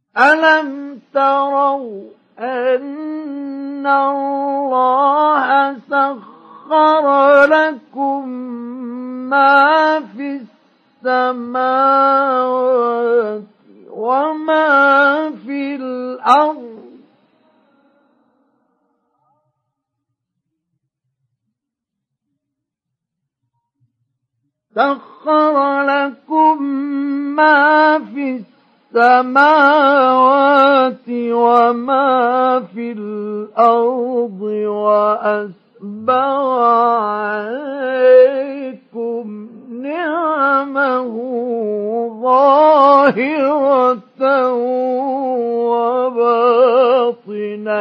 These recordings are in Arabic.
ألم تروا أن الله سخر لكم ما في السماوات وما في الأرض سخر لكم ما في السماوات وما في الأرض وأسبغ عليكم نعمه ظاهرة وباطنة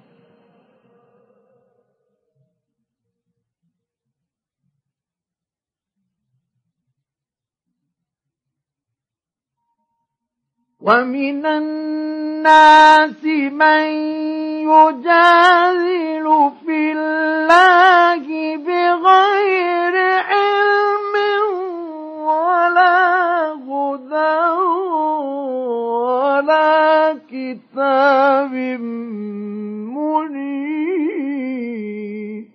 ومن الناس من يجادل في الله بغير علم ولا هدى ولا كتاب منير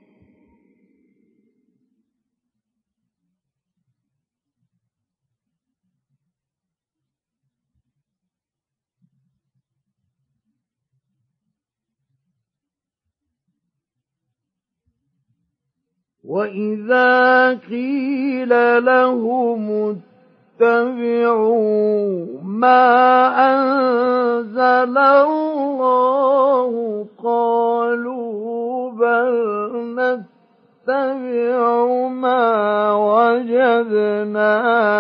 وإذا قيل لهم اتبعوا ما أنزل الله قالوا بل نتبع ما وجدنا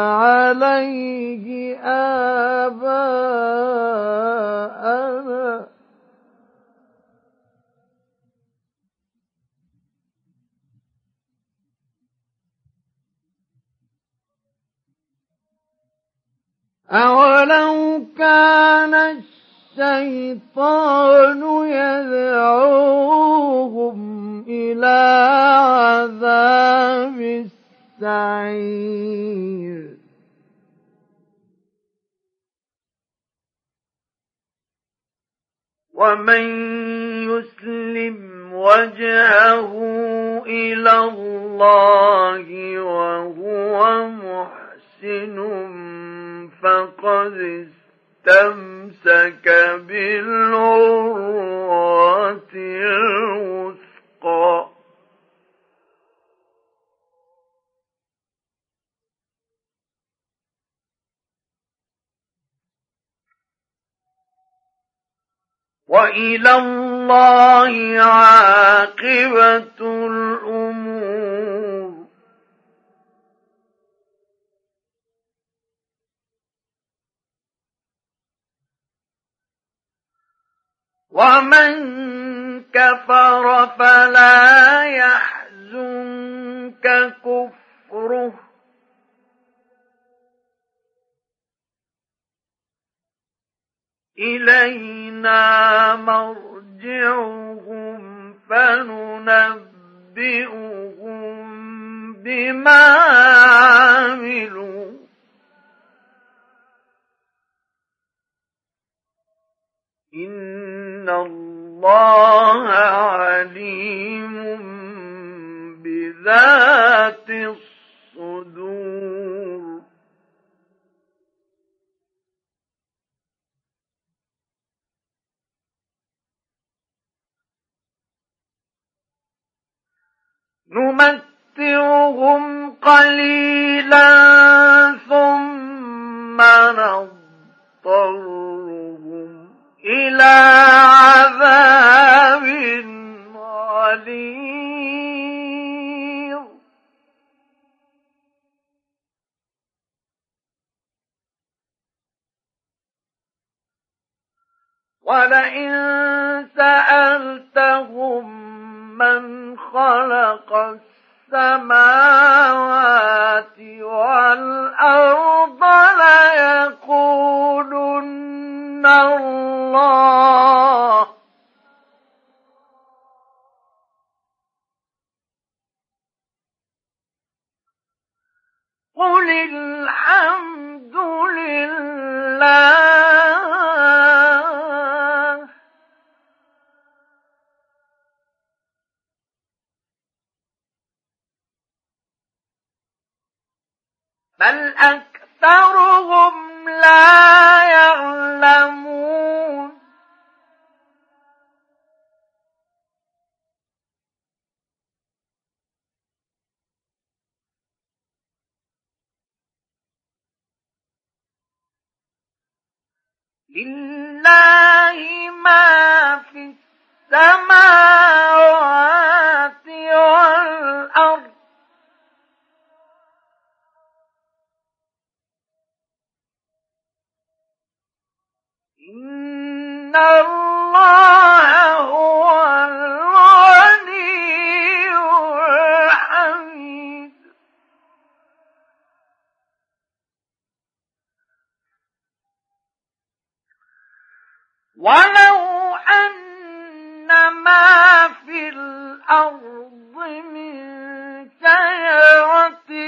عليه آباءنا أولو كان الشيطان يدعوهم إلى عذاب السعير ومن يسلم وجهه إلى الله وهو محسن فقد استمسك بالعروة الوثقى وإلى الله عاقبة الأمور ومن كفر فلا يحزنك كفره إلينا مرجعهم فننبئهم بما عملوا إن الله عليم بذات الصدور نمتعهم قليلا ثم نضطرهم إلى عذاب غليظ ولئن سألتهم من خلق السماوات والأرض ليقولن الله قل الحمد لله بل أكثرهم لا يعلمون لله ما في السماوات والأرض إن الله هو الغني الحميد ولو أن ما في الأرض من شجرة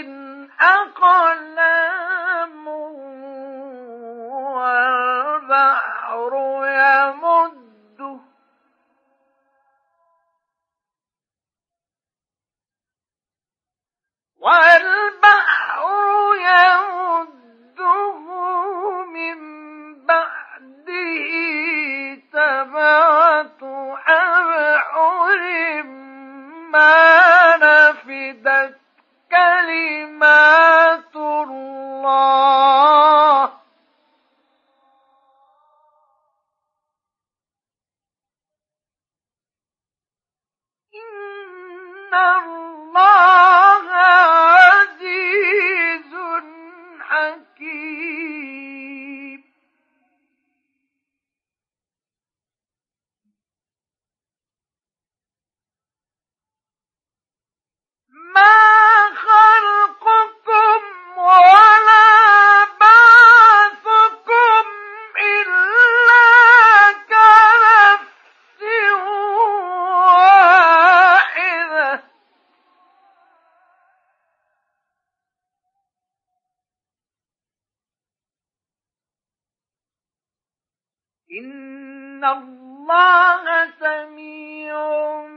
أقلام والبحر يمده من بعده سبعة أبحر ما نفدت كلمات الله إن الله عزيز حكيم ما خلقكم ولا بعثكم إلا كنفس واحدة إن الله سميع